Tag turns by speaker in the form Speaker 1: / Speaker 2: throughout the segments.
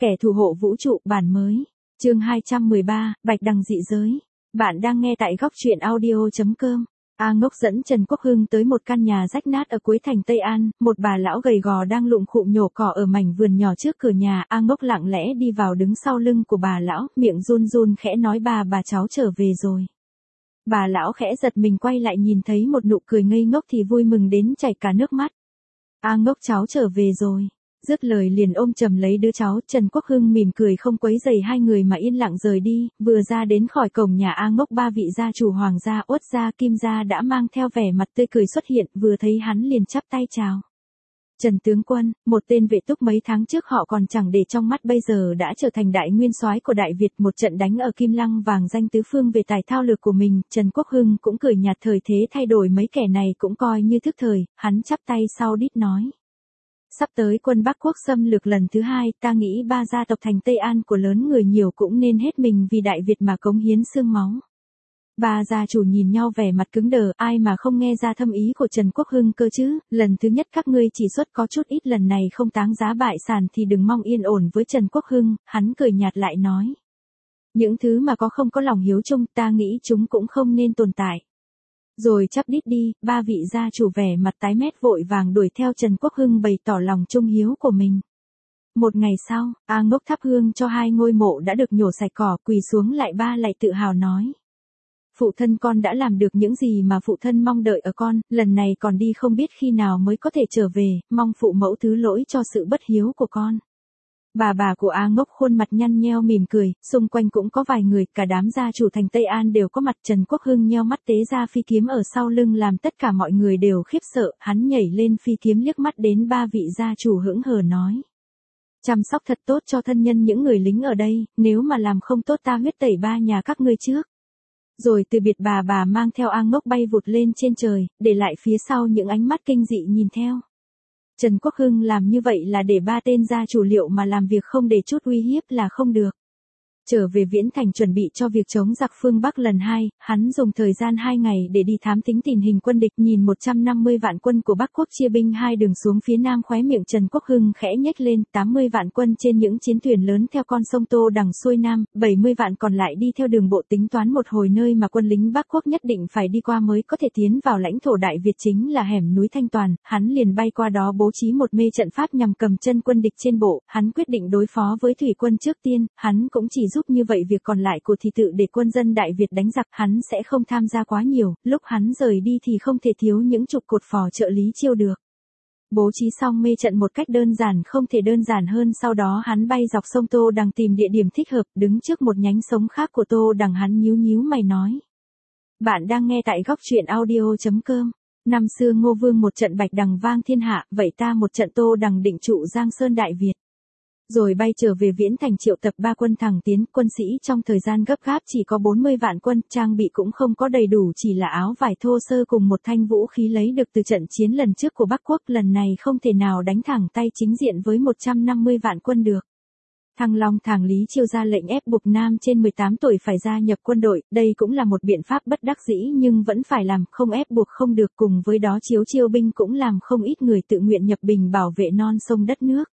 Speaker 1: Kẻ thủ hộ vũ trụ bản mới. Chương 213, Bạch Đằng dị giới. Bạn đang nghe tại góc truyện audio.com. A Ngốc dẫn Trần Quốc Hưng tới một căn nhà rách nát ở cuối thành Tây An, một bà lão gầy gò đang lụng khụm nhổ cỏ ở mảnh vườn nhỏ trước cửa nhà. A Ngốc lặng lẽ đi vào đứng sau lưng của bà lão, miệng run run khẽ nói bà cháu trở về rồi. Bà lão khẽ giật mình quay lại nhìn thấy một nụ cười ngây ngốc thì vui mừng đến chảy cả nước mắt. A Ngốc cháu trở về rồi. Dứt lời liền ôm chầm lấy đứa cháu. Trần Quốc Hưng mỉm cười không quấy rầy hai người mà yên lặng rời đi. Vừa ra đến khỏi cổng nhà A Ngốc, ba vị gia chủ Hoàng gia, Uất gia, Kim gia đã mang theo vẻ mặt tươi cười xuất hiện, vừa thấy hắn liền chắp tay chào. Trần tướng quân, một tên vệ túc mấy tháng trước họ còn chẳng để trong mắt, bây giờ đã trở thành đại nguyên soái của Đại Việt. Một trận đánh ở Kim Lăng vàng danh tứ phương về tài thao lược của mình. Trần Quốc Hưng cũng cười nhạt, thời thế thay đổi mấy kẻ này cũng coi như thức thời. Hắn chắp tay sau đít nói: sắp tới quân Bắc Quốc xâm lược lần thứ hai, ta nghĩ ba gia tộc thành Tây An của lớn người nhiều cũng nên hết mình vì Đại Việt mà cống hiến xương máu. Ba gia chủ nhìn nhau vẻ mặt cứng đờ, ai mà không nghe ra thâm ý của Trần Quốc Hưng cơ chứ. Lần thứ nhất các ngươi chỉ xuất có chút ít, lần này không táng giá bại sản thì đừng mong yên ổn với Trần Quốc Hưng. Hắn cười nhạt lại nói: những thứ mà không có lòng hiếu chung, ta nghĩ chúng cũng không nên tồn tại. Rồi chắp đít đi. Ba vị gia chủ vẻ mặt tái mét vội vàng đuổi theo Trần Quốc Hưng bày tỏ lòng trung hiếu của mình. Một ngày sau, A Ngốc thắp hương cho hai ngôi mộ đã được nhổ sạch cỏ, quỳ xuống lại ba lại tự hào nói: phụ thân con đã làm được những gì mà phụ thân mong đợi ở con, lần này còn đi không biết khi nào mới có thể trở về, mong phụ mẫu thứ lỗi cho sự bất hiếu của con. Bà của A Ngốc khuôn mặt nhăn nheo mỉm cười, xung quanh cũng có vài người, cả đám gia chủ thành Tây An đều có mặt. Trần Quốc Hưng nheo mắt tế ra phi kiếm ở sau lưng làm tất cả mọi người đều khiếp sợ. Hắn nhảy lên phi kiếm liếc mắt đến ba vị gia chủ hững hờ nói: chăm sóc thật tốt cho thân nhân những người lính ở đây, nếu mà làm không tốt ta huyết tẩy ba nhà các ngươi trước. Rồi từ biệt bà mang theo A Ngốc bay vụt lên trên trời, để lại phía sau những ánh mắt kinh dị nhìn theo. Trần Quốc Hưng làm như vậy là để ba tên gia chủ liệu mà làm việc không để chút uy hiếp là không được. Trở về Viễn Thành chuẩn bị cho việc chống giặc phương Bắc lần 2, hắn dùng thời gian 2 ngày để đi thám tính tình hình quân địch. Nhìn 150 vạn quân của Bắc Quốc chia binh hai đường xuống phía nam, khóe miệng Trần Quốc Hưng khẽ nhếch lên. 80 vạn quân trên những chiến thuyền lớn theo con sông Tô Đằng xuôi nam, 70 vạn còn lại đi theo đường bộ, tính toán một hồi nơi mà quân lính Bắc Quốc nhất định phải đi qua mới có thể tiến vào lãnh thổ Đại Việt, chính là hẻm núi Thanh Toàn. Hắn liền bay qua đó bố trí một mê trận pháp nhằm cầm chân quân địch trên bộ. Hắn quyết định đối phó với thủy quân trước tiên, hắn cũng chỉ giúp như vậy, việc còn lại của thì tự để quân dân Đại Việt đánh giặc, hắn sẽ không tham gia quá nhiều. Lúc hắn rời đi thì không thể thiếu những trụ cột phò trợ Lý Chiêu được. Bố trí xong mê trận một cách đơn giản không thể đơn giản hơn, sau đó hắn bay dọc sông Tô Đằng tìm địa điểm thích hợp, đứng trước một nhánh sống khác của Tô Đằng, hắn nhíu mày nói: bạn đang nghe tại góc truyện audio.com. Năm xưa Ngô Vương một trận Bạch Đằng vang thiên hạ, vậy ta một trận Tô Đằng định trụ Giang Sơn Đại Việt. Rồi bay trở về Viễn Thành triệu tập ba quân thẳng tiến. Quân sĩ trong thời gian gấp gáp chỉ có 40 vạn quân, trang bị cũng không có đầy đủ, chỉ là áo vải thô sơ cùng một thanh vũ khí lấy được từ trận chiến lần trước của Bắc Quốc. Lần này không thể nào đánh thẳng tay chính diện với 150 vạn quân được. Thăng Long Thàng Lý Chiêu ra lệnh ép buộc nam trên 18 tuổi phải gia nhập quân đội, đây cũng là một biện pháp bất đắc dĩ nhưng vẫn phải làm, không ép buộc không được. Cùng với đó chiêu binh cũng làm không ít người tự nguyện nhập binh bảo vệ non sông đất nước.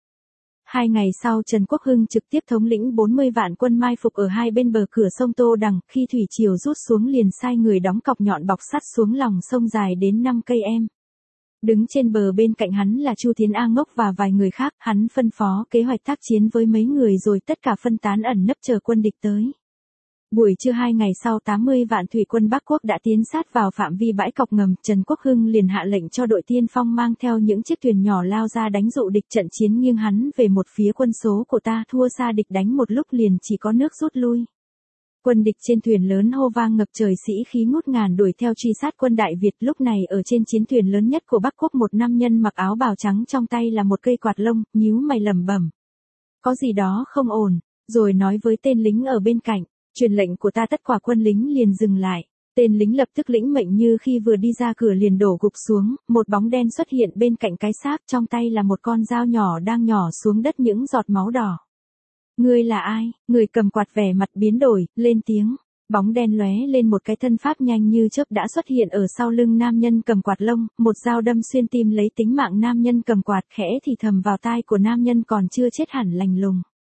Speaker 1: 2 ngày sau, Trần Quốc Hưng trực tiếp thống lĩnh 40 vạn quân mai phục ở hai bên bờ cửa sông Tô Đằng. Khi thủy triều rút xuống liền sai người đóng cọc nhọn bọc sắt xuống lòng sông dài đến 5 cây em. Đứng trên bờ bên cạnh hắn là Chu Tiến, A Ngốc và vài người khác. Hắn phân phó kế hoạch tác chiến với mấy người rồi tất cả phân tán ẩn nấp chờ quân địch tới. Buổi trưa 2 ngày sau, 80 vạn thủy quân Bắc Quốc đã tiến sát vào phạm vi bãi cọc ngầm. Trần Quốc Hưng liền hạ lệnh cho đội tiên phong mang theo những chiếc thuyền nhỏ lao ra đánh dụ địch. Trận chiến nghiêng hắn về một phía, quân số của ta thua xa địch, đánh một lúc liền chỉ có nước rút lui. Quân địch trên thuyền lớn hô vang ngập trời, sĩ khí ngút ngàn đuổi theo truy sát quân Đại Việt. Lúc này ở trên chiến thuyền lớn nhất của Bắc Quốc, một nam nhân mặc áo bào trắng trong tay là một cây quạt lông, nhíu mày lẩm bẩm: có gì đó không ổn. Rồi nói với tên lính ở bên cạnh: truyền lệnh của ta. Tất cả quân lính liền dừng lại. Tên lính lập tức lĩnh mệnh, như khi vừa đi ra cửa liền đổ gục xuống. Một bóng đen xuất hiện bên cạnh cái xác, trong tay là một con dao nhỏ đang nhỏ xuống đất những giọt máu đỏ. Ngươi là ai? Người cầm quạt vẻ mặt biến đổi, lên tiếng. Bóng đen lóe lên một cái thân pháp nhanh như chớp đã xuất hiện ở sau lưng nam nhân cầm quạt lông, một dao đâm xuyên tim lấy tính mạng nam nhân cầm quạt, khẽ thì thầm vào tai của nam nhân: còn chưa chết hẳn lành lùng.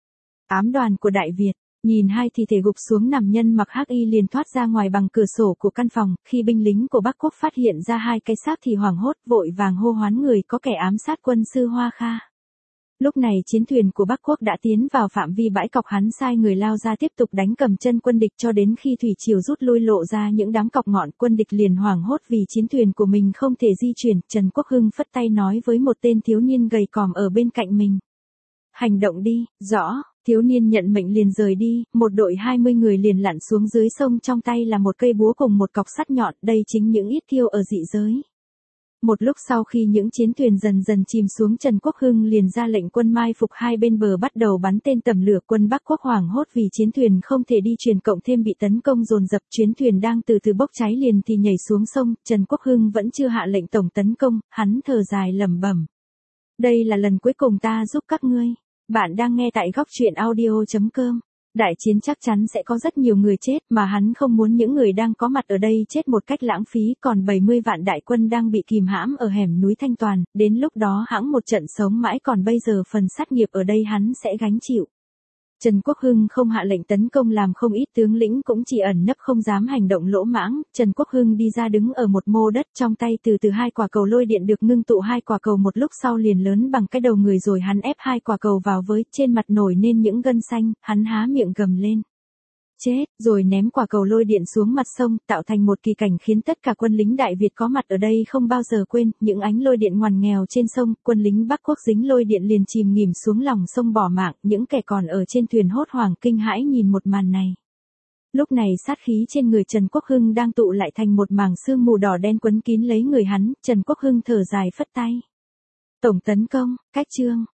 Speaker 1: Ám đoàn của Đại Việt. Nhìn hai thi thể gục xuống nằm nhân mặc hắc y liền thoát ra ngoài bằng cửa sổ của căn phòng, khi binh lính của Bắc Quốc phát hiện ra hai cái xác thì hoảng hốt vội vàng hô hoán người có kẻ ám sát quân sư Hoa Kha. Lúc này chiến thuyền của Bắc Quốc đã tiến vào phạm vi bãi cọc, hắn sai người lao ra tiếp tục đánh cầm chân quân địch cho đến khi thủy triều rút lui lộ ra những đám cọc ngọn, quân địch liền hoảng hốt vì chiến thuyền của mình không thể di chuyển. Trần Quốc Hưng phất tay nói với một tên thiếu niên gầy còm ở bên cạnh mình. Hành động đi, rõ. Thiếu niên nhận mệnh liền rời đi, một đội 20 người liền lặn xuống dưới sông, trong tay là một cây búa cùng một cọc sắt nhọn, đây chính những yết thiêu ở dị giới. Một lúc sau khi những chiến thuyền dần dần chìm xuống, Trần Quốc Hưng liền ra lệnh quân mai phục hai bên bờ bắt đầu bắn tên tầm lửa. Quân Bắc Quốc hoảng hốt vì chiến thuyền không thể đi truyền, cộng thêm bị tấn công dồn dập, chuyến thuyền đang từ từ bốc cháy liền thì nhảy xuống sông. Trần Quốc Hưng vẫn chưa hạ lệnh tổng tấn công, hắn thở dài lẩm bẩm. Đây là lần cuối cùng ta giúp các ngươi. Bạn đang nghe tại góc truyện audio.com. Đại chiến chắc chắn sẽ có rất nhiều người chết, mà hắn không muốn những người đang có mặt ở đây chết một cách lãng phí. Còn 70 vạn đại quân đang bị kìm hãm ở hẻm núi Thanh Toàn, đến lúc đó hãng một trận sống mãi, còn bây giờ phần sát nghiệp ở đây hắn sẽ gánh chịu. Trần Quốc Hưng không hạ lệnh tấn công làm không ít tướng lĩnh cũng chỉ ẩn nấp không dám hành động lỗ mãng. Trần Quốc Hưng đi ra đứng ở một mô đất, trong tay từ từ hai quả cầu lôi điện được ngưng tụ, hai quả cầu một lúc sau liền lớn bằng cái đầu người, rồi hắn ép hai quả cầu vào với, trên mặt nổi nên những gân xanh, hắn há miệng gầm lên. Chết, rồi ném quả cầu lôi điện xuống mặt sông, tạo thành một kỳ cảnh khiến tất cả quân lính Đại Việt có mặt ở đây không bao giờ quên. Những ánh lôi điện ngoằn nghèo trên sông, quân lính Bắc Quốc dính lôi điện liền chìm nghỉm xuống lòng sông bỏ mạng, những kẻ còn ở trên thuyền hốt hoảng kinh hãi nhìn một màn này. Lúc này sát khí trên người Trần Quốc Hưng đang tụ lại thành một mảng sương mù đỏ đen quấn kín lấy người hắn. Trần Quốc Hưng thở dài phất tay. Tổng tấn công, cách chương.